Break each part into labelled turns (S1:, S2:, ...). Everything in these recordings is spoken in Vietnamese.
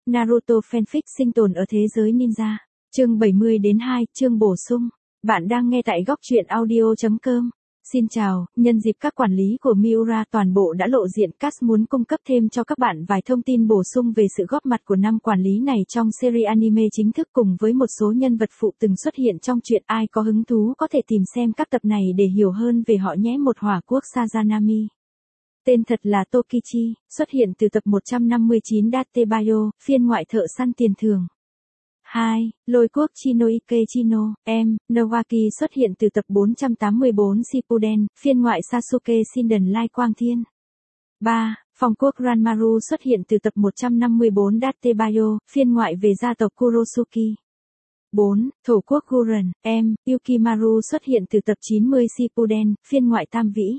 S1: Naruto fanfic sinh tồn ở thế giới ninja. Chương 70-2, chương bổ sung. Bạn đang nghe tại góc truyện audio.com. Xin chào, nhân dịp các quản lý của Miura toàn bộ đã lộ diện, cast muốn cung cấp thêm cho các bạn vài thông tin bổ sung về sự góp mặt của 5 quản lý này trong series anime chính thức cùng với một số nhân vật phụ từng xuất hiện trong truyện. Ai có hứng thú có thể tìm xem các tập này để hiểu hơn về họ nhé. Một hỏa quốc Sazanami. Tên thật là Tokichi, xuất hiện từ tập 159 Datebayo, phiên ngoại thợ săn tiền thưởng. 2. Lôi quốc Chinoike Chino, Nowaki xuất hiện từ tập 484 Shippuden, phiên ngoại Sasuke Shinden Lai Quang Thiên. 3. Phong quốc Ranmaru xuất hiện từ tập 154 Datebayo, phiên ngoại về gia tộc Kurosuki. 4. Thổ quốc Gurren, Yukimaru xuất hiện từ tập 90 Shippuden, phiên ngoại Tam Vĩ.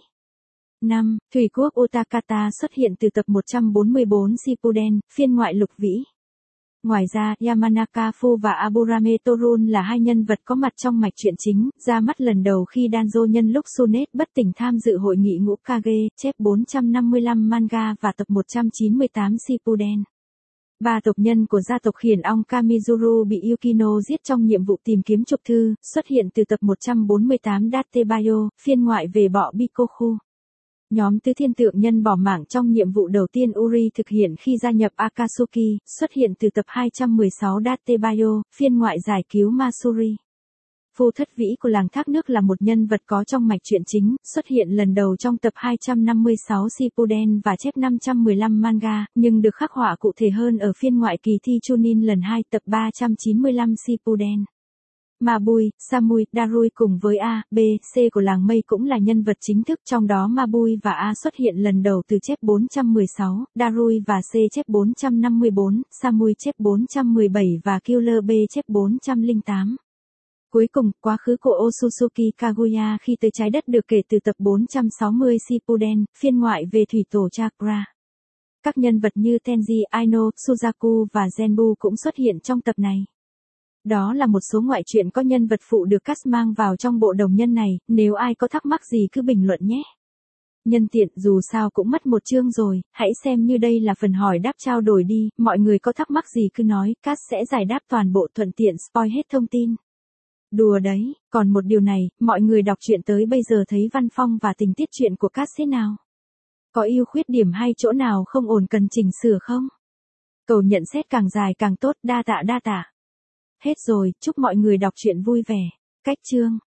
S1: 5. Thủy quốc Otakata xuất hiện từ tập 144 Shippuden, phiên ngoại Lục Vĩ. Ngoài ra, Yamanaka Fu và Aburame Torun là hai nhân vật có mặt trong mạch truyện chính, ra mắt lần đầu khi Danzo nhân lúc Sunet bất tỉnh tham dự hội nghị ngũ Kage, chép 455 manga và tập 198 Shippuden. 3 tộc nhân của gia tộc Khiển Ong Kamizuru bị Yukino giết trong nhiệm vụ tìm kiếm trục thư, xuất hiện từ tập 148 Datebayo, phiên ngoại về bọ Bikoku. Nhóm tứ thiên tượng nhân bỏ mạng trong nhiệm vụ đầu tiên Uri thực hiện khi gia nhập Akatsuki, xuất hiện từ tập 216 Datebayo, phiên ngoại giải cứu Masuri. Phu thất vĩ của làng thác nước là một nhân vật có trong mạch truyện chính, xuất hiện lần đầu trong tập 256 Shippuden và chép 515 manga, nhưng được khắc họa cụ thể hơn ở phiên ngoại kỳ thi Chunin lần 2 tập 395 Shippuden. Mabui, Samui, Darui cùng với A, B, C của làng mây cũng là nhân vật chính thức, trong đó Mabui và A xuất hiện lần đầu từ chép 416, Darui và C chép 454, Samui chép 417 và Killer B chép 408. Cuối cùng, quá khứ của Otsutsuki Kaguya khi tới trái đất được kể từ tập 460 Shippuden, phiên ngoại về thủy tổ Chakra. Các nhân vật như Tenji, Aino, Suzaku và Zenbu cũng xuất hiện trong tập này. Đó là một số ngoại truyện có nhân vật phụ được cast mang vào trong bộ đồng nhân này, nếu ai có thắc mắc gì cứ bình luận nhé. Nhân tiện, dù sao cũng mất một chương rồi, hãy xem như đây là phần hỏi đáp trao đổi đi, mọi người có thắc mắc gì cứ nói, cast sẽ giải đáp toàn bộ, thuận tiện spoil hết thông tin. Đùa đấy, còn một điều này, mọi người đọc truyện tới bây giờ thấy văn phong và tình tiết truyện của cast thế nào? Có ưu khuyết điểm hay chỗ nào không ổn cần chỉnh sửa không? Cầu nhận xét càng dài càng tốt, đa tạ. Hết rồi, chúc mọi người đọc truyện vui vẻ. Cách chương